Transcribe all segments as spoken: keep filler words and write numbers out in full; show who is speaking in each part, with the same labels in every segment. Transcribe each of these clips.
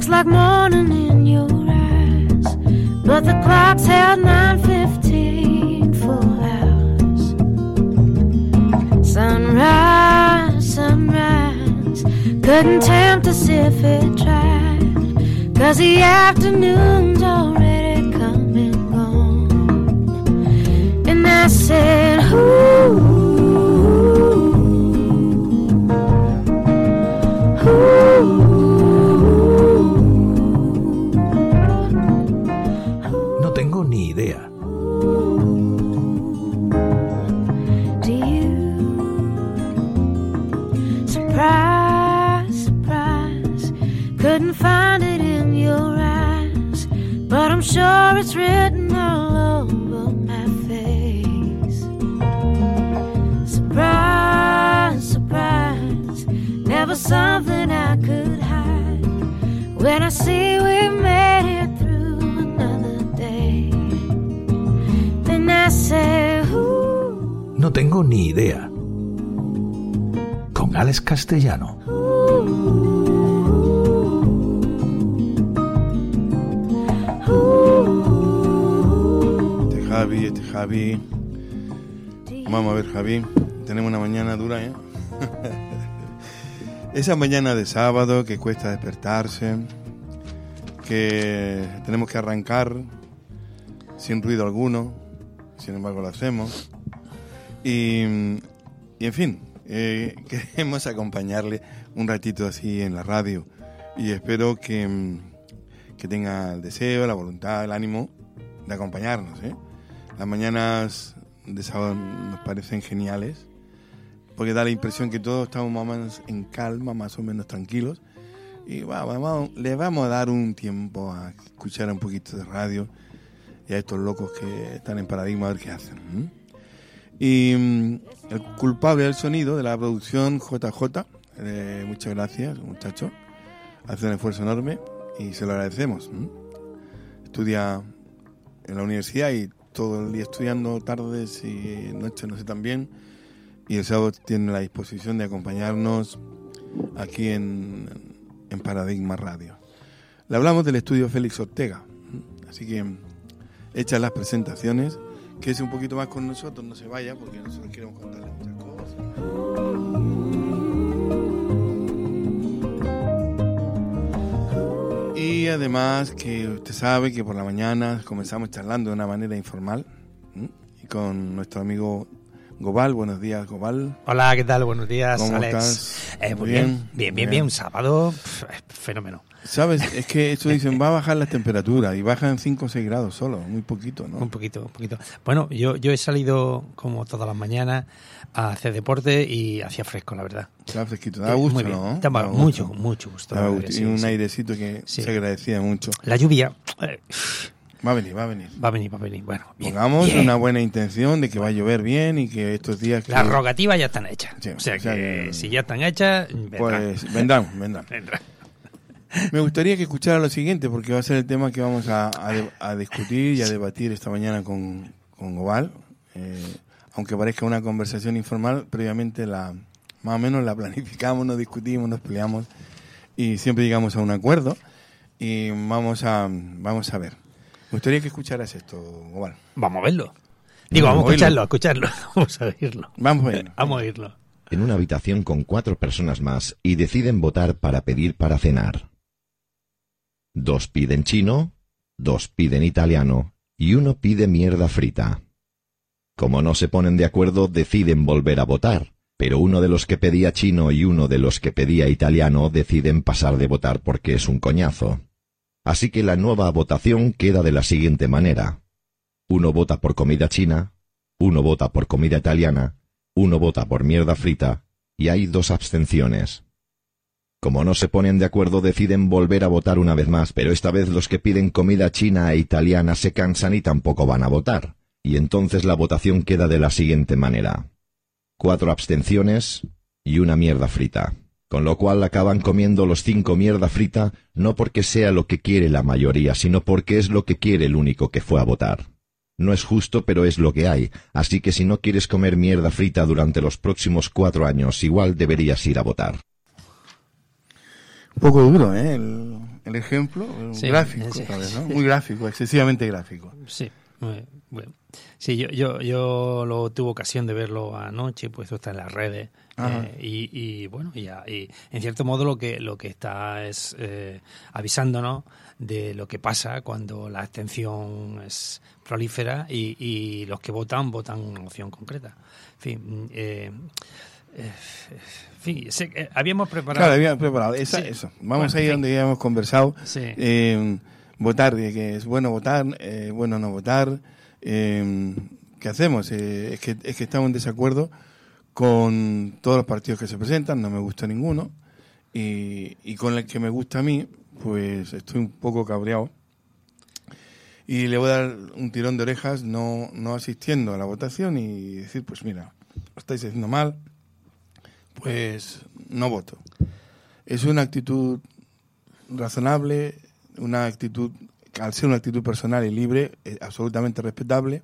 Speaker 1: looks like morning in your eyes, but the clock's held nine fifteen for hours. Sunrise, sunrise, couldn't tempt us if it tried, 'cause the afternoon's already come and gone. And I said, ooh, ooh.
Speaker 2: No tengo ni idea.
Speaker 1: Do you? Surprise, surprise, couldn't find it in your eyes, but I'm sure it's written all over my face. Surprise, surprise, never something I could hide, when I see we made it through another day. Then I say, ooh,
Speaker 2: No tengo ni idea. Con Alex Castellano.
Speaker 3: Este Javi, este Javi. Vamos a ver, Javi. Tenemos una mañana dura, ¿eh? Esa mañana de sábado que cuesta despertarse, que tenemos que arrancar sin ruido alguno, sin embargo lo hacemos. Y, y en fin, eh, queremos acompañarle un ratito así en la radio. Y espero que, que tenga el deseo, la voluntad, el ánimo de acompañarnos, ¿eh? Las mañanas de sábado nos parecen geniales, porque da la impresión que todos estamos más o menos en calma, más o menos tranquilos. Y bueno, vamos, le vamos a dar un tiempo a escuchar un poquito de radio y a estos locos que están en Paradigma a ver qué hacen. ¿Mm? Y mm, el culpable del sonido de la producción J J, eh, muchas gracias, muchacho. Hace un esfuerzo enorme y se lo agradecemos. ¿Mm? Estudia en la universidad y todo el día estudiando, tardes y noches, no sé, también. Y el sábado tiene la disposición de acompañarnos aquí en, en Paradigma Radio. Le hablamos del estudio Félix Ortega. Así que, hechas las presentaciones, quédese un poquito más con nosotros, no se vaya, porque nosotros queremos contarle muchas cosas. Y además que usted sabe que por la mañana comenzamos charlando de una manera informal, ¿sí? Y con nuestro amigo Gobal. Buenos días, Gobal.
Speaker 4: Hola, ¿qué tal? Buenos días,
Speaker 3: ¿Cómo
Speaker 4: Alex.
Speaker 3: estás?
Speaker 4: Eh, muy bien, bien, bien, bien, bien. Un sábado, pf, fenómeno.
Speaker 3: ¿Sabes? Es que eso dicen, va a bajar las temperaturas y bajan cinco o seis grados solo, muy poquito, ¿no?
Speaker 4: Un poquito, un poquito. Bueno, yo, yo he salido como todas las mañanas a hacer deporte y hacía fresco, la verdad.
Speaker 3: Estaba fresquito, daba gusto,
Speaker 4: muy
Speaker 3: ¿no?
Speaker 4: Daba
Speaker 3: Daba
Speaker 4: mucho,
Speaker 3: gusto.
Speaker 4: mucho gusto.
Speaker 3: Daba gusto.
Speaker 4: Sí,
Speaker 3: y un
Speaker 4: sí.
Speaker 3: airecito que
Speaker 4: Sí.
Speaker 3: se agradecía mucho.
Speaker 4: La lluvia eh,
Speaker 3: Va a venir, va a venir.
Speaker 4: va a venir, va a venir. Bueno, bien,
Speaker 3: Pongamos
Speaker 4: bien.
Speaker 3: una buena intención de que va a llover bien y que estos días... Que...
Speaker 4: Las rogativas ya están hechas.
Speaker 3: Sí,
Speaker 4: o sea
Speaker 3: o sea
Speaker 4: que
Speaker 3: que-
Speaker 4: si ya están hechas, vendrán.
Speaker 3: Pues vendrán, vendrán.
Speaker 4: Vendrán.
Speaker 3: Me gustaría que escuchara lo siguiente, porque va a ser el tema que vamos a, a, de- a discutir y a debatir esta mañana con, con Gobal. Eh, aunque parezca una conversación informal, previamente la más o menos la planificamos, nos discutimos, nos peleamos y siempre llegamos a un acuerdo. Y vamos a, vamos a ver. Me gustaría que escucharas esto, Gobal.
Speaker 4: Vamos a verlo. Digo,
Speaker 3: Vamos
Speaker 4: vamos
Speaker 3: a
Speaker 4: a escucharlo,
Speaker 3: oírlo.
Speaker 4: a escucharlo. Vamos a oírlo.
Speaker 3: Vamos a ver.
Speaker 4: Vamos a oírlo.
Speaker 5: En una habitación con cuatro personas más y deciden votar para pedir para cenar. Dos piden chino, dos piden italiano y uno pide mierda frita. Como no se ponen de acuerdo, deciden volver a votar, pero uno de los que pedía chino y uno de los que pedía italiano deciden pasar de votar porque es un coñazo. Así que la nueva votación queda de la siguiente manera. Uno vota por comida china, uno vota por comida italiana, uno vota por mierda frita y hay dos abstenciones. Como no se ponen de acuerdo, deciden volver a votar una vez más, pero esta vez los que piden comida china e italiana se cansan y tampoco van a votar. Y entonces la votación queda de la siguiente manera. Cuatro abstenciones y una mierda frita. Con lo cual acaban comiendo los cinco mierda frita, no porque sea lo que quiere la mayoría, sino porque es lo que quiere el único que fue a votar. No es justo, pero es lo que hay, así que si no quieres comer mierda frita durante los próximos cuatro años, igual deberías ir a votar.
Speaker 3: Un poco duro, ¿eh? El, el ejemplo,
Speaker 4: sí,
Speaker 3: gráfico,
Speaker 4: sí,
Speaker 3: tal vez, ¿no?
Speaker 4: sí.
Speaker 3: Muy gráfico, excesivamente gráfico.
Speaker 4: Sí, muy bueno. Sí, yo, yo, yo lo tuve ocasión de verlo anoche, pues está en las redes. Eh, y, y bueno, y, y en cierto modo lo que lo que está es eh, avisándonos de lo que pasa cuando la abstención es prolífera y, y los que votan, votan una opción concreta. En fin, eh, eh, en fin sé, eh, habíamos preparado...
Speaker 3: Claro, habíamos preparado. Esa,
Speaker 4: Sí.
Speaker 3: Eso. Vamos
Speaker 4: Bueno,
Speaker 3: ahí
Speaker 4: sí.
Speaker 3: donde ya hemos conversado.
Speaker 4: Sí.
Speaker 3: Eh, votar, de que es bueno votar, eh, bueno no votar. Eh, ¿Qué hacemos? Eh, es, que, es que estamos en desacuerdo con todos los partidos que se presentan, no me gusta ninguno. Y, y con el que me gusta a mí, pues estoy un poco cabreado. Y le voy a dar un tirón de orejas no, no asistiendo a la votación y decir, pues mira, lo estáis haciendo mal, pues no voto. Es una actitud razonable, una actitud, al ser una actitud personal y libre, es absolutamente respetable.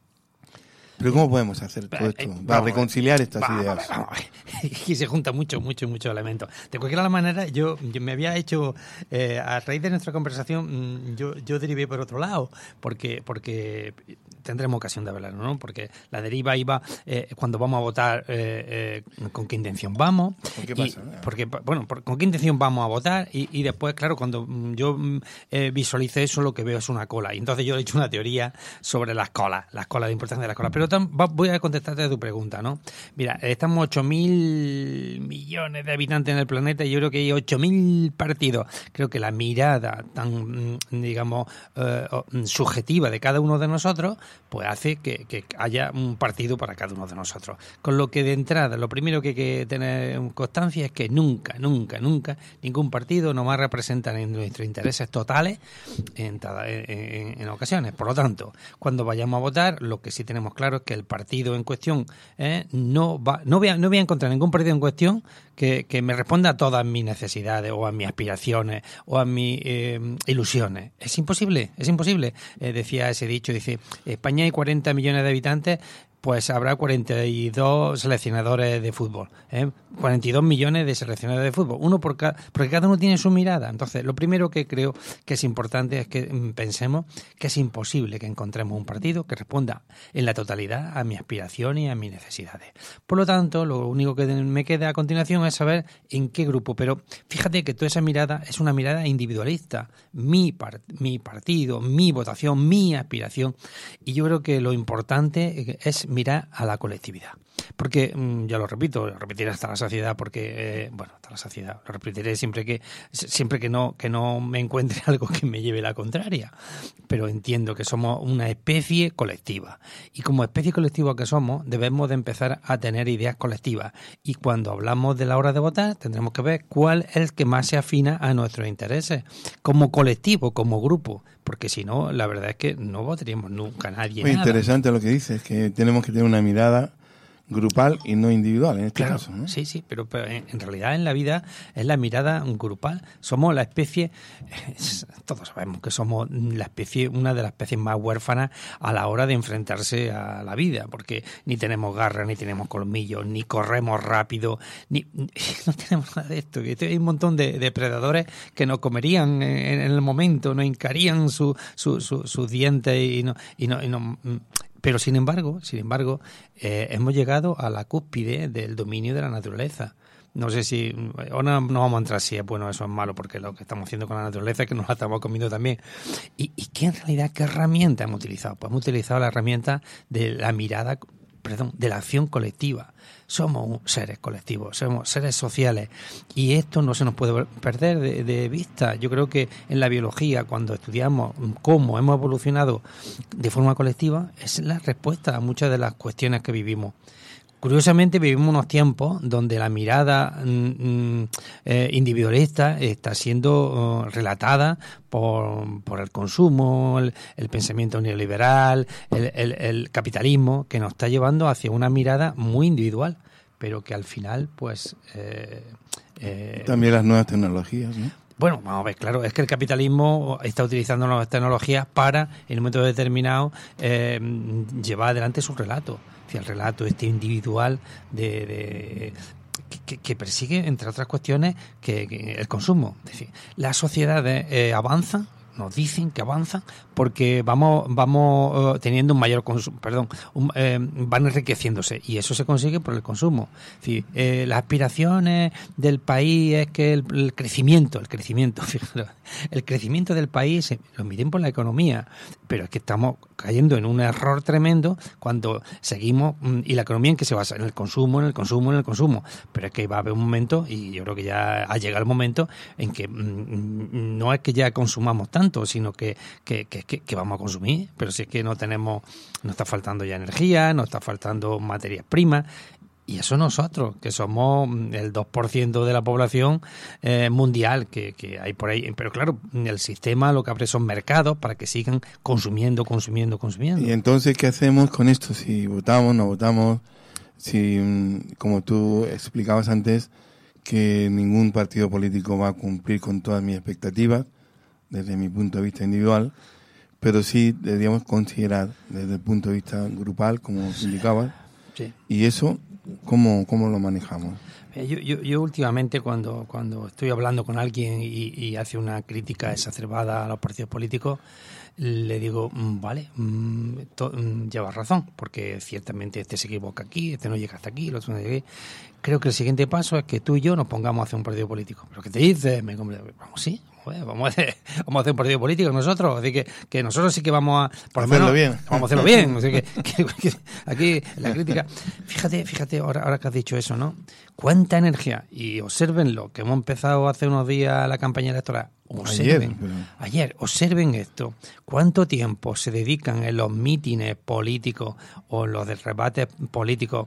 Speaker 3: Pero ¿cómo podemos hacer todo esto para reconciliar estas
Speaker 4: vamos,
Speaker 3: ideas?
Speaker 4: Vamos, vamos. Y se juntan muchos, muchos, muchos elementos. De cualquier manera, yo, yo me había hecho, eh, a raíz de nuestra conversación, yo, yo derivé por otro lado, porque porque tendremos ocasión de hablarlo, ¿no? Porque la deriva iba eh, cuando vamos a votar, eh, eh, con qué intención vamos.
Speaker 3: ¿Por qué
Speaker 4: y,
Speaker 3: pasa?
Speaker 4: Porque, bueno, por, con qué intención vamos a votar y, y después, claro, cuando yo eh, visualice eso, lo que veo es una cola. Y entonces yo he hecho una teoría sobre las colas, las colas, la importancia de las colas. Pero tam, va, voy a contestarte a tu pregunta, ¿no? Mira, estamos ocho mil millones de habitantes en el planeta y yo creo que hay ocho mil partidos. Creo que la mirada tan, digamos, eh, subjetiva de cada uno de nosotros, pues hace que, que haya un partido para cada uno de nosotros. Con lo que de entrada, lo primero que hay que tener constancia es que nunca, nunca, nunca ningún partido nos va a representar en nuestros intereses totales en, en, en ocasiones. Por lo tanto, cuando vayamos a votar, lo que sí tenemos claro es que el partido en cuestión eh, no va, no voy a, no voy a encontrar ningún partido en cuestión que, que me responda a todas mis necesidades o a mis aspiraciones o a mis eh, ilusiones. Es imposible, es imposible. Eh, decía ese dicho, dice, España hay cuarenta millones de habitantes, pues habrá cuarenta y dos seleccionadores de fútbol, ¿eh? cuarenta y dos millones de seleccionadores de fútbol, uno por cada, porque cada uno tiene su mirada. Entonces, lo primero que creo que es importante es que pensemos que es imposible que encontremos un partido que responda en la totalidad a mi aspiración y a mis necesidades. Por lo tanto, lo único que me queda a continuación es saber en qué grupo. Pero fíjate que toda esa mirada es una mirada individualista. Mi, part, mi partido, mi votación, mi aspiración. Y yo creo que lo importante es mirar a la colectividad. Porque, ya lo repito, lo repetiré hasta la saciedad, porque, eh, bueno, hasta la saciedad, lo repetiré siempre que siempre que no que no me encuentre algo que me lleve la contraria. Pero entiendo que somos una especie colectiva. Y como especie colectiva que somos, debemos de empezar a tener ideas colectivas. Y cuando hablamos de la hora de votar, tendremos que ver cuál es el que más se afina a nuestros intereses, como colectivo, como grupo. Porque si no, la verdad es que no votaríamos nunca a nadie.
Speaker 3: Muy
Speaker 4: nada.
Speaker 3: interesante lo que dices, que tenemos que tener una mirada grupal y no individual en este
Speaker 4: claro,
Speaker 3: caso, ¿no?
Speaker 4: Sí, sí, pero, pero en, en realidad en la vida es la mirada grupal. Somos la especie, todos sabemos que somos la especie, una de las especies más huérfanas a la hora de enfrentarse a la vida, porque ni tenemos garras, ni tenemos colmillos, ni corremos rápido, ni no tenemos nada de esto. Hay un montón de depredadores que nos comerían en, en el momento, nos hincarían su, su, su, sus dientes y no, y no, y no Pero sin embargo, sin embargo, eh, hemos llegado a la cúspide del dominio de la naturaleza. No sé si, ahora no vamos a entrar si es bueno o eso es malo, porque lo que estamos haciendo con la naturaleza es que nos la estamos comiendo también. ¿Y, y qué en realidad, qué herramienta hemos utilizado? Pues hemos utilizado la herramienta de la mirada, perdón, de la acción colectiva. Somos seres colectivos, somos seres sociales y esto no se nos puede perder de, de vista. Yo creo que en la biología, cuando estudiamos cómo hemos evolucionado de forma colectiva, es la respuesta a muchas de las cuestiones que vivimos. Curiosamente vivimos unos tiempos donde la mirada mm, eh, individualista está siendo uh, relatada por, por el consumo, el, el pensamiento neoliberal, el, el, el capitalismo, que nos está llevando hacia una mirada muy individual, pero que al final, pues... Eh, eh,
Speaker 3: También las nuevas tecnologías, ¿no?
Speaker 4: Bueno, vamos a ver, claro, es que el capitalismo está utilizando nuevas tecnologías para, en un momento determinado, eh, llevar adelante su relato. Si el relato este individual de, de que, que persigue, entre otras cuestiones, que, que el consumo. Es decir, las sociedades eh, avanzan, nos dicen que avanzan porque vamos vamos uh, teniendo un mayor consumo, perdón, un, eh, van enriqueciéndose y eso se consigue por el consumo. Es decir, eh, las aspiraciones del país es que el, el crecimiento, el crecimiento, fíjate, el crecimiento del país eh, lo miden por la economía, pero es que estamos cayendo en un error tremendo cuando seguimos, y la economía en que se basa, en el consumo, en el consumo, en el consumo, pero es que va a haber un momento, y yo creo que ya ha llegado el momento en que mm, no es que ya consumamos tanto, sino que, que, que, que vamos a consumir, pero si es que no tenemos, nos está faltando ya energía, nos está faltando materias primas. Y eso nosotros, que somos el dos por ciento de la población eh, mundial que, que hay por ahí. Pero claro, el sistema lo que abre son mercados para que sigan consumiendo, consumiendo, consumiendo.
Speaker 3: Y entonces, ¿qué hacemos con esto? Si votamos, no votamos, si, como tú explicabas antes, que ningún partido político va a cumplir con todas mis expectativas, desde mi punto de vista individual, pero sí deberíamos considerar desde el punto de vista grupal, como indicabas,
Speaker 4: sí.
Speaker 3: Y eso... ¿Cómo, cómo lo manejamos?
Speaker 4: Yo, yo, yo últimamente cuando, cuando estoy hablando con alguien y, y hace una crítica exacerbada a los partidos políticos, le digo, vale, to, llevas razón, porque ciertamente este se equivoca aquí, este no llega hasta aquí, el otro no llega aquí. Creo que el siguiente paso es que tú y yo nos pongamos a hacer un partido político. ¿Pero qué te dices? Me vamos, sí, vamos a hacer, vamos a hacer un partido político nosotros. Así que, que nosotros sí que vamos a... Por
Speaker 3: hacerlo
Speaker 4: menos,
Speaker 3: bien.
Speaker 4: Vamos a hacerlo bien. Así que, que, que aquí la crítica... Fíjate, fíjate, ahora, ahora que has dicho eso, ¿no? Cuánta energía. Y obsérvenlo, que hemos empezado hace unos días la campaña electoral. Observen, ayer, pero... ayer, observen esto. ¿Cuánto tiempo se dedican en los mítines políticos o en los debates políticos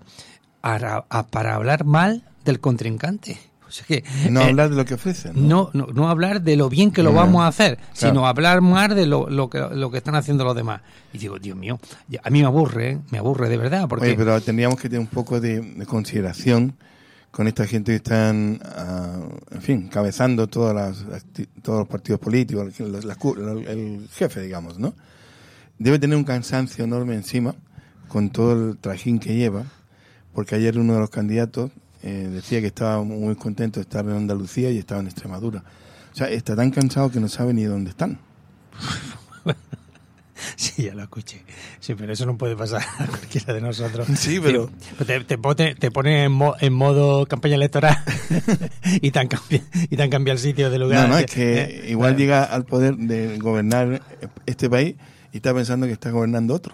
Speaker 4: a, a, para hablar mal del contrincante? O sea que,
Speaker 3: no
Speaker 4: eh,
Speaker 3: hablar de lo que ofrecen. ¿no?
Speaker 4: No, no, no hablar de lo bien que lo
Speaker 3: no,
Speaker 4: vamos a hacer,
Speaker 3: claro.
Speaker 4: Sino hablar más de lo, lo, que, lo que están haciendo los demás. Y digo, Dios mío, a mí me aburre, ¿eh? me aburre de verdad. Porque...
Speaker 3: Oye, pero tendríamos que tener un poco de, de consideración con esta gente que están, uh, en fin, cabezando todas las, todos los partidos políticos, el, el, el jefe, digamos, ¿no? Debe tener un cansancio enorme encima con todo el trajín que lleva, porque ayer uno de los candidatos eh, decía que estaba muy contento de estar en Andalucía y estaba en Extremadura. O sea, está tan cansado que no sabe ni dónde están.
Speaker 4: Sí, ya lo escuché. Sí, pero eso no puede pasar a cualquiera de nosotros.
Speaker 3: Sí, pero...
Speaker 4: Te, te, pone, te pone en, mo, en modo campaña electoral y te han cambiado, y te han cambiado el sitio de lugar.
Speaker 3: No, no, es que
Speaker 4: eh,
Speaker 3: igual
Speaker 4: eh,
Speaker 3: llega al poder de gobernar este país y está pensando que está gobernando otro.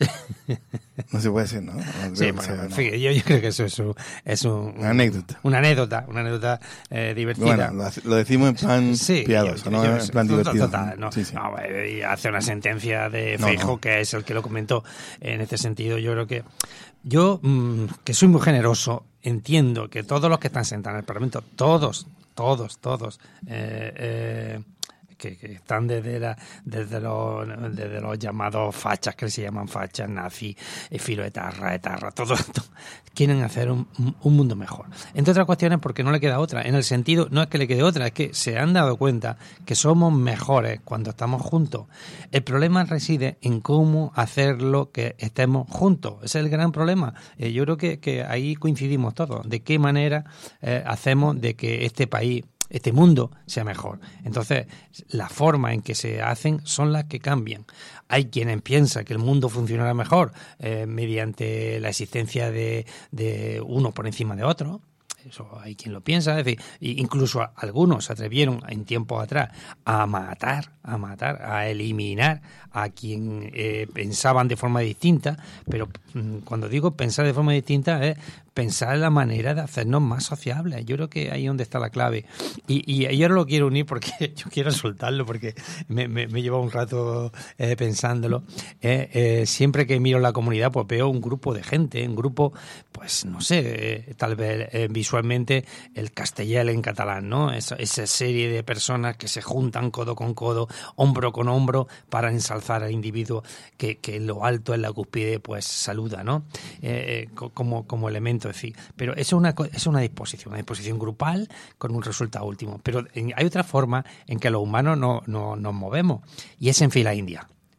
Speaker 3: No se puede hacer, ¿no? no
Speaker 4: sí, bueno, sea, no. Yo, yo creo que eso es, un, es un,
Speaker 3: una anécdota.
Speaker 4: Una anécdota, una anécdota eh, divertida.
Speaker 3: Bueno, lo, lo decimos en plan
Speaker 4: sí,
Speaker 3: piadoso,
Speaker 4: yo,
Speaker 3: ¿no?
Speaker 4: Yo,
Speaker 3: en plan
Speaker 4: total,
Speaker 3: divertido.
Speaker 4: Total, no,
Speaker 3: sí, sí.
Speaker 4: no, y hace una sentencia de
Speaker 3: no,
Speaker 4: Feijóo,
Speaker 3: no.
Speaker 4: que es el que lo comentó. En este sentido, yo creo que yo, mmm, que soy muy generoso, entiendo que todos los que están sentados en el Parlamento, todos, todos, todos, eh, eh, Que, que están desde la, desde los desde los llamados fachas, que se llaman fachas, nazis, filo etarra, etarra, todo esto, quieren hacer un, un mundo mejor. Entre otras cuestiones porque no le queda otra, en el sentido, no es que le quede otra, es que se han dado cuenta que somos mejores cuando estamos juntos. El problema reside en cómo hacerlo que estemos juntos, ese es el gran problema. Eh, yo creo que, que ahí coincidimos todos, de qué manera eh, hacemos de que este país, este mundo sea mejor. Entonces, la forma en que se hacen son las que cambian. Hay quienes piensan que el mundo funcionará mejor eh, mediante la existencia de, de uno por encima de otro. Eso hay quien lo piensa. Es decir, incluso algunos se atrevieron en tiempos atrás a matar, a matar, a eliminar a quien eh, pensaban de forma distinta. Pero mm, cuando digo pensar de forma distinta es pensar en la manera de hacernos más sociables. Yo creo que ahí es donde está la clave. Y, y yo ahora lo quiero unir porque yo quiero soltarlo porque me, me, me lleva un rato eh, pensándolo. Eh, eh, siempre que miro la comunidad pues veo un grupo de gente, un grupo, pues no sé, eh, tal vez eh, visualmente el Castellel en catalán, ¿no? Esa, esa serie de personas que se juntan codo con codo, hombro con hombro para ensalzar al individuo que, que en lo alto, en la cúspide, pues saluda, ¿no? Eh, eh, como, como elemento. Decir, pero eso es una, es una disposición, una disposición grupal con un resultado último. Pero en, hay otra forma en que los humanos no, no, nos movemos y es en fila india.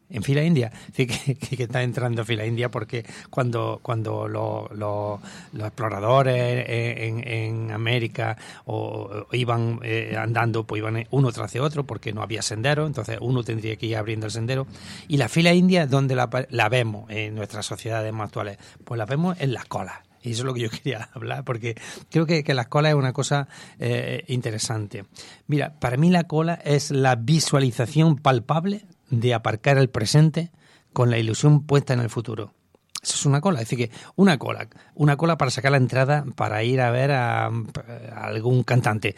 Speaker 4: en fila india. Es decir, que, que, que está entrando en fila india porque cuando cuando los, los, los exploradores en, en América o, o iban eh, andando, pues iban uno tras de otro porque no había sendero, entonces uno tendría que ir abriendo el sendero. Y la fila india, ¿dónde la, la vemos en nuestras sociedades más actuales? Pues la vemos en las colas. Y eso es lo que yo quería hablar, porque creo que, que las colas es una cosa eh, interesante. Mira, para mí la cola es la visualización palpable de aparcar el presente con la ilusión puesta en el futuro. Eso es una cola, es decir, que una cola, una cola para sacar la entrada para ir a ver a, a algún cantante,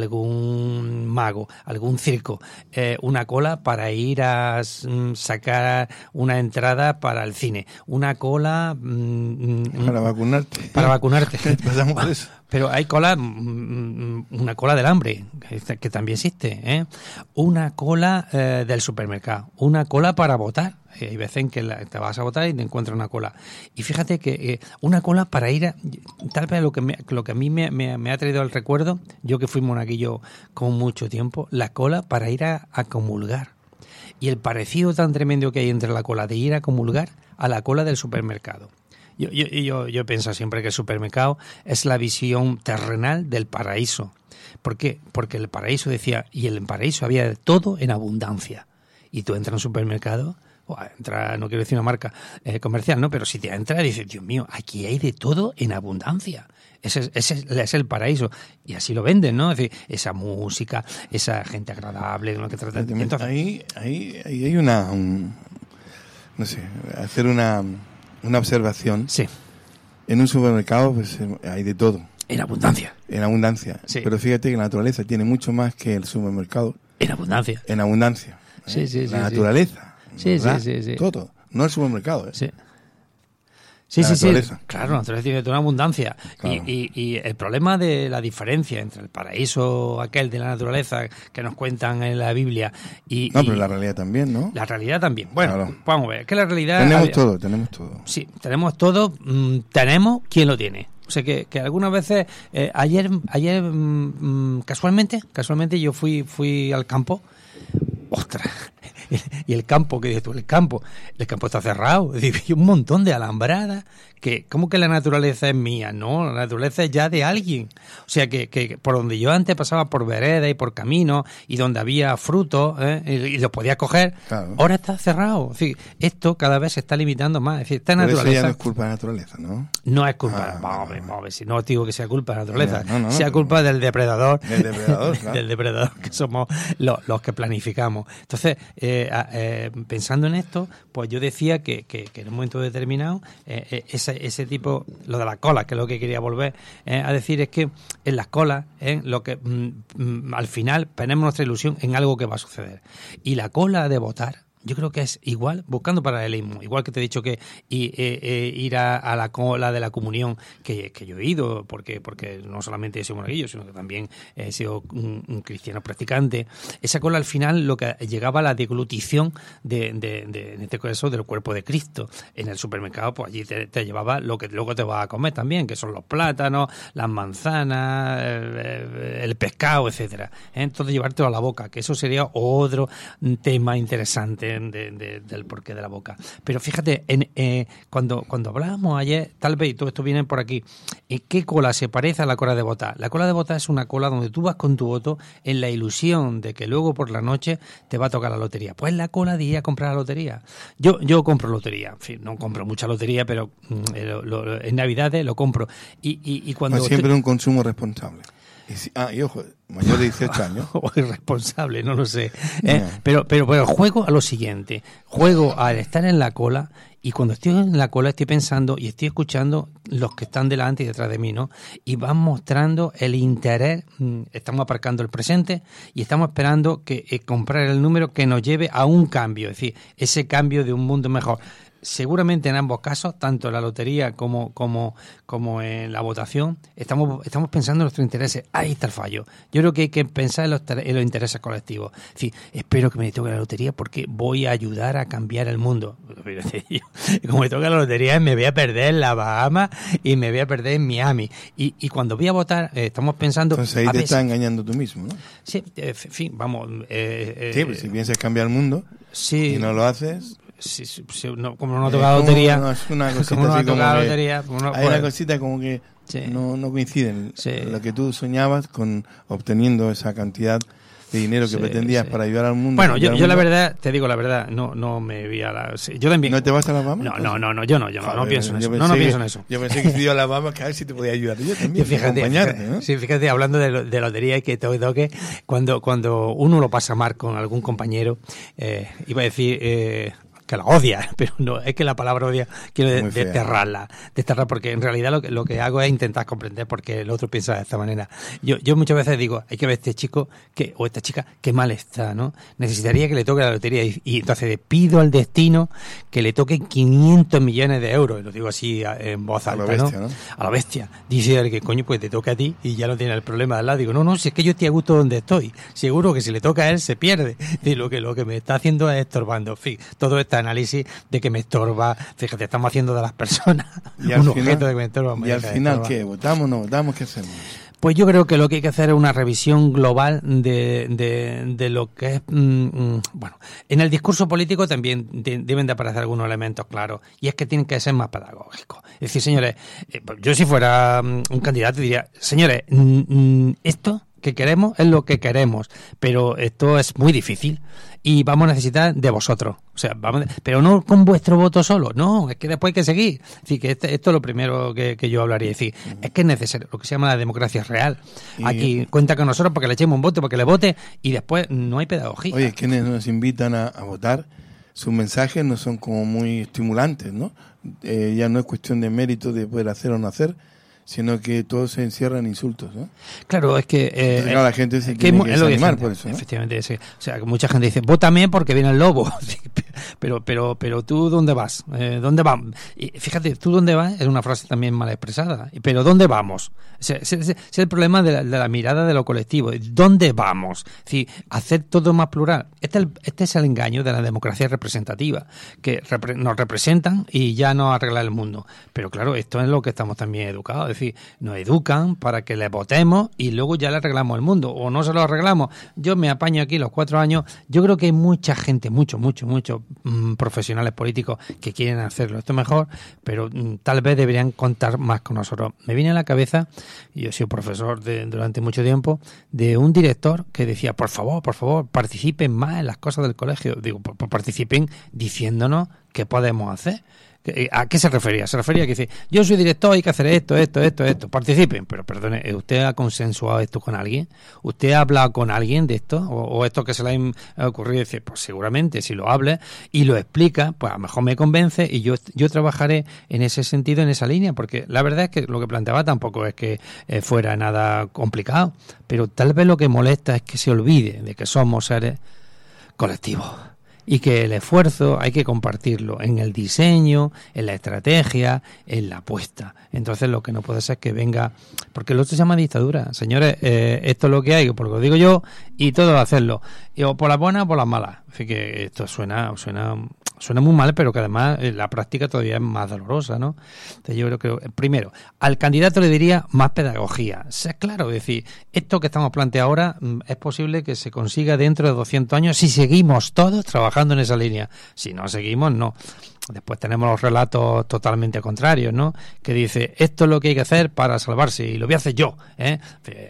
Speaker 4: algún mago, algún circo, eh, una cola para ir a mm, sacar una entrada para el cine, una cola mm,
Speaker 3: para vacunarte.
Speaker 4: Para vacunarte.
Speaker 3: Pasamos por eso.
Speaker 4: Pero hay cola, una cola del hambre, que, que también existe, ¿eh? Una cola eh, del supermercado, una cola para votar. Eh, hay veces en que la, te vas a votar y te encuentras una cola. Y fíjate que eh, una cola para ir a... Tal vez lo que, me, lo que a mí me, me, me ha traído al recuerdo, yo que fui monaguillo con mucho tiempo, la cola para ir a, a comulgar. Y el parecido tan tremendo que hay entre la cola de ir a comulgar a la cola del supermercado. Yo, yo, yo, yo pienso siempre que el supermercado es la visión terrenal del paraíso. ¿Por qué? Porque el paraíso decía, y en el paraíso había todo en abundancia. Y tú entras en un supermercado, o entra, no quiero decir una marca eh, comercial, ¿no? Pero si te entras y dices, Dios mío, aquí hay de todo en abundancia. Ese es, ese es el paraíso. Y así lo venden, ¿no? Es decir, esa música, esa gente agradable, lo que tratan.
Speaker 3: Entonces, ahí, ahí, ahí hay una... Un, no sé, hacer una... una observación.
Speaker 4: Sí.
Speaker 3: En un supermercado pues hay de todo.
Speaker 4: En abundancia.
Speaker 3: En abundancia.
Speaker 4: Sí.
Speaker 3: Pero fíjate que la naturaleza tiene mucho más que el supermercado.
Speaker 4: En abundancia.
Speaker 3: En abundancia.
Speaker 4: Sí,
Speaker 3: ¿eh?
Speaker 4: sí,
Speaker 3: la
Speaker 4: sí.
Speaker 3: naturaleza.
Speaker 4: Sí,
Speaker 3: ¿verdad?
Speaker 4: sí, sí, sí.
Speaker 3: Todo. No el supermercado. ¿eh?
Speaker 4: Sí. Sí,
Speaker 3: la
Speaker 4: sí,
Speaker 3: naturaleza.
Speaker 4: sí. Claro, la naturaleza tiene toda una abundancia.
Speaker 3: Claro.
Speaker 4: Y, y, y el problema de la diferencia entre el paraíso aquel de la naturaleza que nos cuentan en la Biblia y...
Speaker 3: No,
Speaker 4: y
Speaker 3: pero la realidad también, ¿no?
Speaker 4: La realidad también. Bueno,
Speaker 3: Claro.
Speaker 4: vamos a ver. Que la realidad...
Speaker 3: Tenemos todo, tenemos todo.
Speaker 4: Sí, tenemos todo. Mmm, tenemos quien lo tiene. O sea, que, que algunas veces... Eh, ayer, ayer mmm, casualmente, casualmente yo fui, fui al campo. ¡Ostras! Y el campo, ¿qué dices tú? El campo, el campo está cerrado. Es decir, hay un montón de alambradas. Que, ¿cómo que la naturaleza es mía? No, la naturaleza es ya de alguien. O sea, que, que por donde yo antes pasaba por veredas y por caminos y donde había frutos ¿eh? y, y los podía coger,
Speaker 3: Claro.
Speaker 4: ahora está cerrado. Es decir, esto cada vez se está limitando más. Es decir, esta
Speaker 3: Pero
Speaker 4: naturaleza
Speaker 3: eso ya no es culpa de la naturaleza, ¿no?
Speaker 4: no es culpa.
Speaker 3: Ah,
Speaker 4: vamos a ver,
Speaker 3: vale.
Speaker 4: vamos a ver, si no digo que sea culpa de la naturaleza,
Speaker 3: No, no, no,
Speaker 4: sea
Speaker 3: pero-
Speaker 4: culpa del depredador.
Speaker 3: Del depredador, claro.
Speaker 4: Del depredador, que somos los, los que planificamos. Entonces, eh, a- eh, pensando en esto, pues yo decía que, que, que en un momento determinado, eh, eh, ese, ese tipo, lo de las colas, que es lo que quería volver eh, a decir, es que en las colas, eh, lo que mm, mm, al final ponemos nuestra ilusión en algo que va a suceder. Y la cola de votar, yo creo que es igual, buscando paralelismo, igual que te he dicho que y, eh, eh, ir a, a la cola de la comunión, que, que yo he ido, porque porque no solamente he sido monaguillo, sino que también he sido un, un cristiano practicante. Esa cola al final lo que llegaba a la deglutición de, de, de, en este caso, del cuerpo de Cristo. En el supermercado, pues allí te, te llevaba lo que luego te vas a comer también, que son los plátanos, las manzanas, el, el pescado, etcétera. Entonces llevártelo a la boca, que eso sería otro tema interesante de, de, del porqué de la boca. Pero fíjate, en, eh, cuando, cuando hablábamos ayer, tal vez, y todo esto viene por aquí, ¿en qué cola se parece a la cola de votar? La cola de votar es una cola donde tú vas con tu voto en la ilusión de que luego por la noche te va a tocar la lotería. Pues la cola de ir a comprar la lotería. Yo yo compro lotería, en fin, no compro mucha lotería, pero mm, lo, lo, en Navidades lo compro. Y, y, y cuando...
Speaker 3: Pues siempre un consumo responsable. Y si- ah, y ojo, mayor de dieciocho años.
Speaker 4: O irresponsable, no lo sé. ¿eh?
Speaker 3: Yeah.
Speaker 4: Pero, pero, pero juego a lo siguiente. Juego al estar en la cola y cuando estoy en la cola estoy pensando y estoy escuchando los que están delante y detrás de mí, ¿no? Y van mostrando el interés. mm, Estamos aparcando el presente y estamos esperando que eh, comprar el número que nos lleve a un cambio. Es decir, ese cambio de un mundo mejor. seguramente en ambos casos, tanto en la lotería como como como en la votación, estamos estamos pensando en nuestros intereses. Ahí está el fallo. Yo creo que hay que pensar en los, en los intereses colectivos. Es decir, espero que me toque la lotería porque voy a ayudar a cambiar el mundo. Como me toque la lotería, me voy a perder en la Bahamas y me voy a perder en Miami. Y, y cuando voy a votar, eh, estamos pensando...
Speaker 3: Entonces ahí te estás engañando tú mismo, ¿no?
Speaker 4: Sí, en fin, vamos... Eh, eh,
Speaker 3: sí, pues si piensas cambiar el mundo
Speaker 4: sí,
Speaker 3: y no lo haces...
Speaker 4: Sí, sí, sí, no, como no toca la lotería,
Speaker 3: no, es una cosita
Speaker 4: como no
Speaker 3: así
Speaker 4: toca
Speaker 3: como
Speaker 4: la
Speaker 3: que
Speaker 4: lotería, no,
Speaker 3: hay
Speaker 4: pues,
Speaker 3: una cosita como que
Speaker 4: sí.
Speaker 3: no, no coinciden.
Speaker 4: Sí.
Speaker 3: Lo que tú soñabas con obteniendo esa cantidad de dinero que
Speaker 4: sí,
Speaker 3: pretendías
Speaker 4: sí.
Speaker 3: para ayudar al mundo.
Speaker 4: Bueno, yo,
Speaker 3: al
Speaker 4: yo
Speaker 3: mundo.
Speaker 4: la verdad, te digo la verdad, no no me vi a la... Sí, yo también,
Speaker 3: ¿No te vas a la Bahamas?
Speaker 4: No, no, no, no, yo no, yo no,
Speaker 3: Joder,
Speaker 4: no pienso en eso.
Speaker 3: pensé
Speaker 4: No, no
Speaker 3: que-
Speaker 4: pienso en eso.
Speaker 3: Yo pensé que si iba a la Bahamas, que a ver si te podía ayudar yo también,
Speaker 4: Y fíjate,
Speaker 3: acompañarte,
Speaker 4: fíjate,
Speaker 3: ¿no?
Speaker 4: sí, fíjate, hablando de, lo- de lotería y que toque toque, cuando, cuando uno lo pasa mal con algún compañero, eh, iba a decir... Eh, que la odia, pero no, es que la palabra odia quiero de-
Speaker 3: Muy fea.
Speaker 4: desterrarla, desterrar, porque en realidad lo que, lo que hago es intentar comprender por qué el otro piensa de esta manera. Yo, yo muchas veces digo, hay que ver a este chico que, o esta chica, qué mal está, ¿no? Necesitaría que le toque la lotería y, y entonces le pido al destino que le toque quinientos millones de euros, y lo digo así a- en voz
Speaker 3: A lo
Speaker 4: alta,
Speaker 3: bestia,
Speaker 4: ¿no?
Speaker 3: ¿no?
Speaker 4: A la bestia. Dice el que coño, pues te toca a ti y ya no tiene el problema de al lado. Digo, no, no, si es que yo estoy a gusto donde estoy. Seguro que si le toca a él se pierde. Y lo que, lo que me está haciendo es estorbando. En fin, todo este análisis de que me estorba, fíjate, estamos haciendo de las personas
Speaker 3: Y al
Speaker 4: un
Speaker 3: final,
Speaker 4: objeto de que me estorba. me
Speaker 3: y al
Speaker 4: deja de
Speaker 3: final
Speaker 4: estorbar.
Speaker 3: ¿qué? ¿Votamos o no votamos? ¿Qué hacemos?
Speaker 4: Pues yo creo que lo que hay que hacer es una revisión global de, de, de lo que es... mm, mm, bueno, en el discurso político también de- deben de aparecer algunos elementos claros, y es que tienen que ser más pedagógicos. Es decir, señores, eh, pues yo si fuera mm, un candidato diría, señores, mm, mm, esto que queremos es lo que queremos, pero esto es muy difícil y vamos a necesitar de vosotros. O sea, vamos, pero no con vuestro voto solo, no, es que después hay que seguir. Es decir, que este, esto es lo primero que, que yo hablaría. Es decir, es que es necesario, lo que se llama la democracia real.
Speaker 3: Y-
Speaker 4: Aquí cuenta con nosotros para que le echemos un voto, para que le vote, y después no hay pedagogía.
Speaker 3: Oye, quienes nos invitan a, a votar, sus mensajes no son como muy estimulantes, ¿no? Eh, ya no es cuestión de mérito de poder hacer o no hacer, sino que todo se encierra en insultos, ¿no?
Speaker 4: Claro, es que... Eh,
Speaker 3: Entonces, claro, la gente se
Speaker 4: es
Speaker 3: tiene
Speaker 4: mu-
Speaker 3: que
Speaker 4: es lo
Speaker 3: desanimar
Speaker 4: decía,
Speaker 3: por eso, ¿no?
Speaker 4: Efectivamente, sí. O sea, que mucha gente dice, vótame porque viene el lobo. pero, pero, pero tú, ¿dónde vas? Eh, ¿Dónde vamos? Y fíjate, tú, ¿dónde vas? Es una frase también mal expresada. Pero, ¿dónde vamos? Ese, ese- ese es el problema de la, de la mirada de lo colectivo. ¿Dónde vamos? Es decir, hacer todo más plural. Este, es el- este es el engaño de la democracia representativa, que repre- nos representan y ya no arregla el mundo. Pero claro, esto es lo que estamos también educados. Es decir, nos educan para que les votemos y luego ya le arreglamos el mundo. O no se lo arreglamos. Yo me apaño aquí los cuatro años. Yo creo que hay mucha gente, muchos, muchos, muchos mm, profesionales políticos que quieren hacerlo esto mejor, pero mm, tal vez deberían contar más con nosotros. Me viene a la cabeza, y yo he sido profesor de, durante mucho tiempo, de un director que decía, por favor, por favor, participen más en las cosas del colegio. Digo, pues, pues participen diciéndonos qué podemos hacer. ¿A qué se refería? Se refería a que dice, yo soy director, hay que hacer esto, esto, esto, esto, participen. Pero perdone, ¿usted ha consensuado esto con alguien? ¿Usted ha hablado con alguien de esto? ¿O, o esto que se le ha ocurrido? Y dice, pues seguramente, si lo hable y lo explica, pues a lo mejor me convence y yo, yo trabajaré en ese sentido, en esa línea, porque la verdad es que lo que planteaba tampoco es que eh, fuera nada complicado, pero tal vez lo que molesta es que se olvide de que somos seres colectivos. Y que el esfuerzo hay que compartirlo en el diseño, en la estrategia, en la apuesta. Entonces lo que no puede ser es que venga... Porque lo otro se llama dictadura. Señores, eh, esto es lo que hay, porque lo digo yo, y todo hacerlo. Y o por las buenas o por las malas. Así que esto suena suena suena muy mal, pero que además en la práctica todavía es más dolorosa, ¿no? Entonces yo creo que, primero, al candidato le diría más pedagogía. O sea, claro, es decir, esto que estamos planteando ahora mm, es posible que se consiga dentro de doscientos años si seguimos todos trabajando en esa línea. Si no seguimos, no. Después tenemos los relatos totalmente contrarios, ¿no? Que dice, esto es lo que hay que hacer para salvarse y lo voy a hacer yo, ¿eh?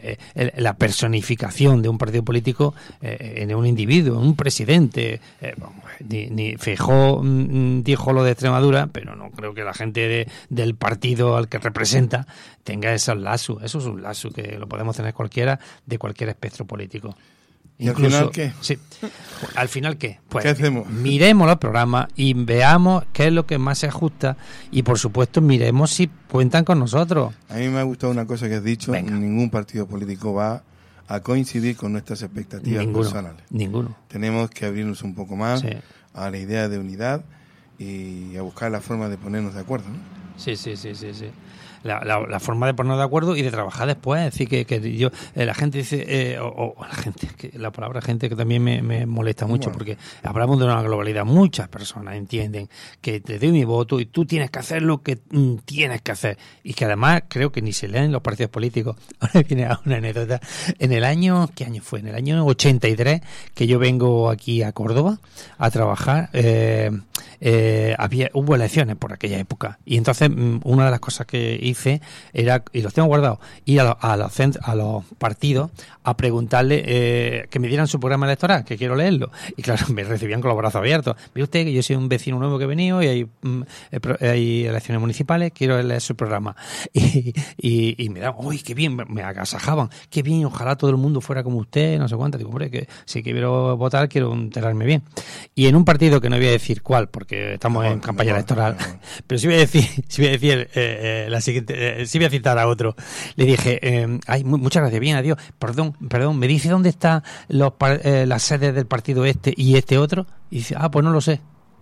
Speaker 4: La personificación de un partido político eh, en un individuo, en un presidente. Eh, ni, ni Feijóo mm, dijo lo de Extremadura, pero no creo que la gente de, del partido al que representa tenga esos lazos. Eso es un lazo que lo podemos tener cualquiera de cualquier espectro político.
Speaker 3: ¿Y Incluso, al final qué?
Speaker 4: Sí. ¿Al final qué? Pues
Speaker 3: ¿Qué hacemos?
Speaker 4: Miremos los programas y veamos qué es lo que más se ajusta y, por supuesto, miremos si cuentan con nosotros.
Speaker 3: A mí me ha gustado una cosa que has dicho.
Speaker 4: Venga.
Speaker 3: Ningún partido político va a coincidir con nuestras expectativas
Speaker 4: Ninguno,
Speaker 3: personales.
Speaker 4: Ninguno.
Speaker 3: Tenemos que abrirnos un poco más
Speaker 4: Sí.
Speaker 3: a la idea de unidad y a buscar la forma de ponernos de acuerdo, ¿no?
Speaker 4: Sí, sí, sí, sí, sí. La, la, la forma de ponernos de acuerdo y de trabajar después. Es decir, que, que yo eh, la gente dice, eh, o, o la gente, que la palabra gente que también me, me molesta mucho,
Speaker 3: bueno,
Speaker 4: porque hablamos de una globalidad. Muchas personas entienden que te doy mi voto y tú tienes que hacer lo que mm, tienes que hacer. Y que además creo que ni se leen los partidos políticos. Ahora viene una anécdota. En el año, ¿qué año fue? En el año ochenta y tres, que yo vengo aquí a Córdoba a trabajar, eh, eh, había hubo elecciones por aquella época. Y entonces mm, una de las cosas que hice era, y los tengo guardados, ir a, lo, a, los, a los partidos a preguntarle eh, que me dieran su programa electoral, que quiero leerlo. Y claro, me recibían con los brazos abiertos. Ve usted que yo soy un vecino nuevo que he venido y hay, mm, hay elecciones municipales, quiero leer su programa. Y, y, y me daban, uy, qué bien, me agasajaban, qué bien, ojalá todo el mundo fuera como usted, no sé cuánto. Digo, hombre, que si quiero votar, quiero enterarme bien. Y en un partido que no voy a decir cuál, porque estamos no, en campaña no, electoral, no, no. pero sí voy a decir, sí voy a decir eh, eh, la siguiente, eh, sí voy a citar a otro. Le dije, eh, ay, muchas gracias, bien, adiós, perdón, perdón, ¿me dice dónde están los, eh, las sedes del partido este y este otro? Y dice, ah, pues no lo sé.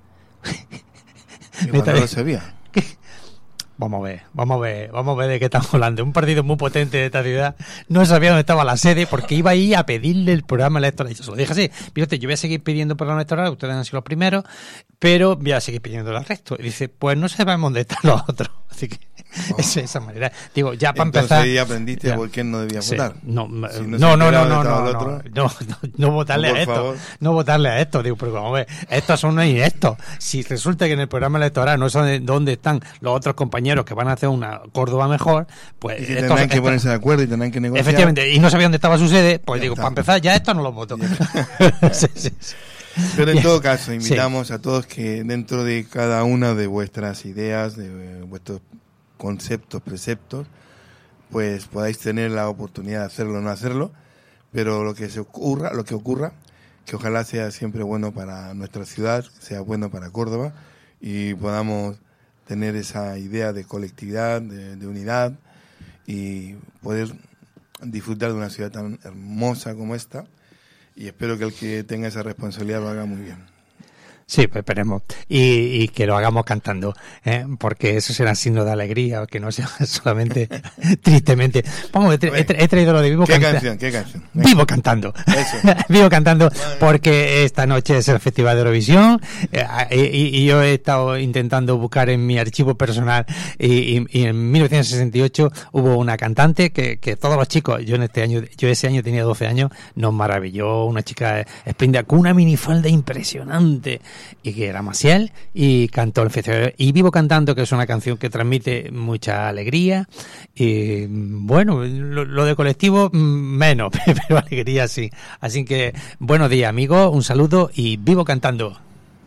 Speaker 3: Igual no lo sabía.
Speaker 4: Vamos a ver, vamos a ver, vamos a ver de qué estamos hablando. Un partido muy potente de esta ciudad no sabía dónde estaba la sede porque iba ahí a pedirle el programa electoral. Y yo se lo dije así, fíjate, yo voy a seguir pidiendo el programa electoral, ustedes han sido los primeros, pero voy a seguir pidiendo el resto. Y dice, pues no sabemos dónde están los otros. Así que oh. es esa manera. Digo, ya para
Speaker 3: Entonces,
Speaker 4: empezar...
Speaker 3: Entonces ya aprendiste ya. por qué no debías
Speaker 4: sí.
Speaker 3: votar.
Speaker 4: No,
Speaker 3: si
Speaker 4: no, no, no, no, no, no,
Speaker 3: no,
Speaker 4: no, no votarle
Speaker 3: no,
Speaker 4: a esto.
Speaker 3: Favor.
Speaker 4: No votarle a esto. Digo, pero vamos a ver, estos son ineptos. Si resulta que en el programa electoral no saben dónde están los otros compañeros que van a hacer una Córdoba mejor, pues...
Speaker 3: Y que tendrán estos, que ponerse de acuerdo y tendrán que negociar.
Speaker 4: Efectivamente, y no sabía dónde estaba su sede, pues ya digo, está. Para empezar, ya esto no lo voto. sí, sí, sí.
Speaker 3: Pero en todo caso, invitamos sí. a todos que dentro de cada una de vuestras ideas, de vuestros conceptos, preceptos, pues podáis tener la oportunidad de hacerlo o no hacerlo, pero lo que se ocurra, lo que ocurra, que ojalá sea siempre bueno para nuestra ciudad, sea bueno para Córdoba y podamos tener esa idea de colectividad, de, de unidad y poder disfrutar de una ciudad tan hermosa como esta. Y espero que el que tenga esa responsabilidad lo haga muy bien.
Speaker 4: Sí, pues esperemos. Y, y que lo hagamos cantando, ¿eh? Porque eso será signo de alegría, que no sea solamente tristemente. Vamos, he, tra- he, tra- he traído lo de vivo
Speaker 3: cantando. ¿Qué canción? ¿Qué canción?
Speaker 4: Vivo cantando.
Speaker 3: Eso.
Speaker 4: Vivo cantando, porque esta noche es el Festival de Eurovisión eh, y, y yo he estado intentando buscar en mi archivo personal y, y, y en mil novecientos sesenta y ocho hubo una cantante que, que todos los chicos, yo en este año, yo ese año tenía doce años, nos maravilló, una chica espléndida con una minifalda impresionante. Y que era Maciel y cantó el festival. Y Vivo Cantando, que es una canción que transmite mucha alegría. Y bueno, lo, lo de colectivo menos, pero alegría sí. Así que buenos días, amigos, un saludo y Vivo Cantando.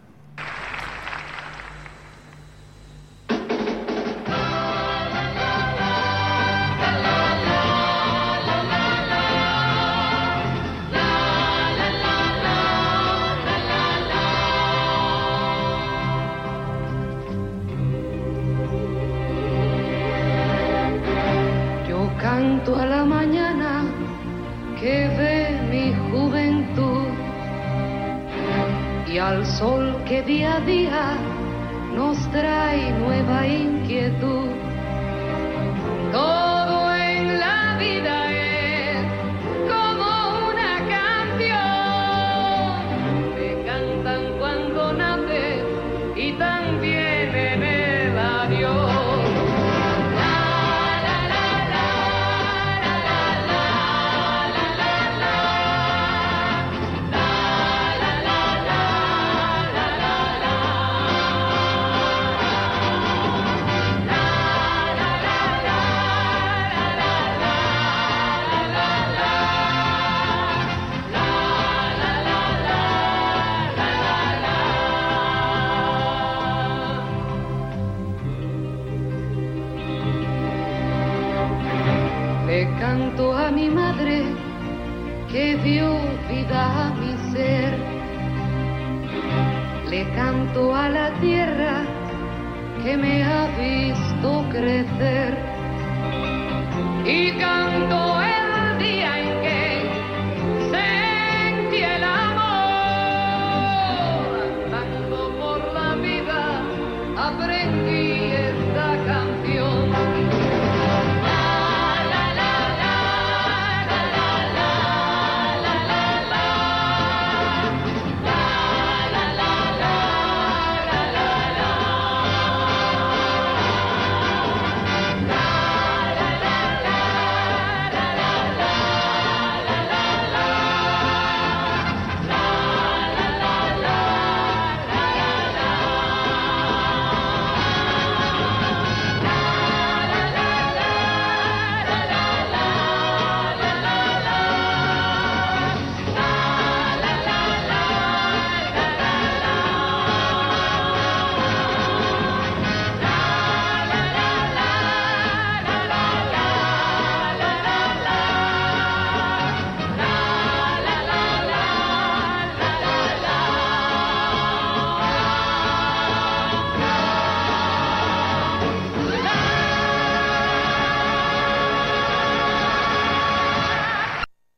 Speaker 6: A la mañana que ve mi juventud y al sol que día a día nos trae nueva inquietud. Todo en la vida es como una canción que cantan cuando nace y también en el adiós. Canto a mi madre que dio vida a mi ser, le canto a la tierra que me ha visto crecer y canto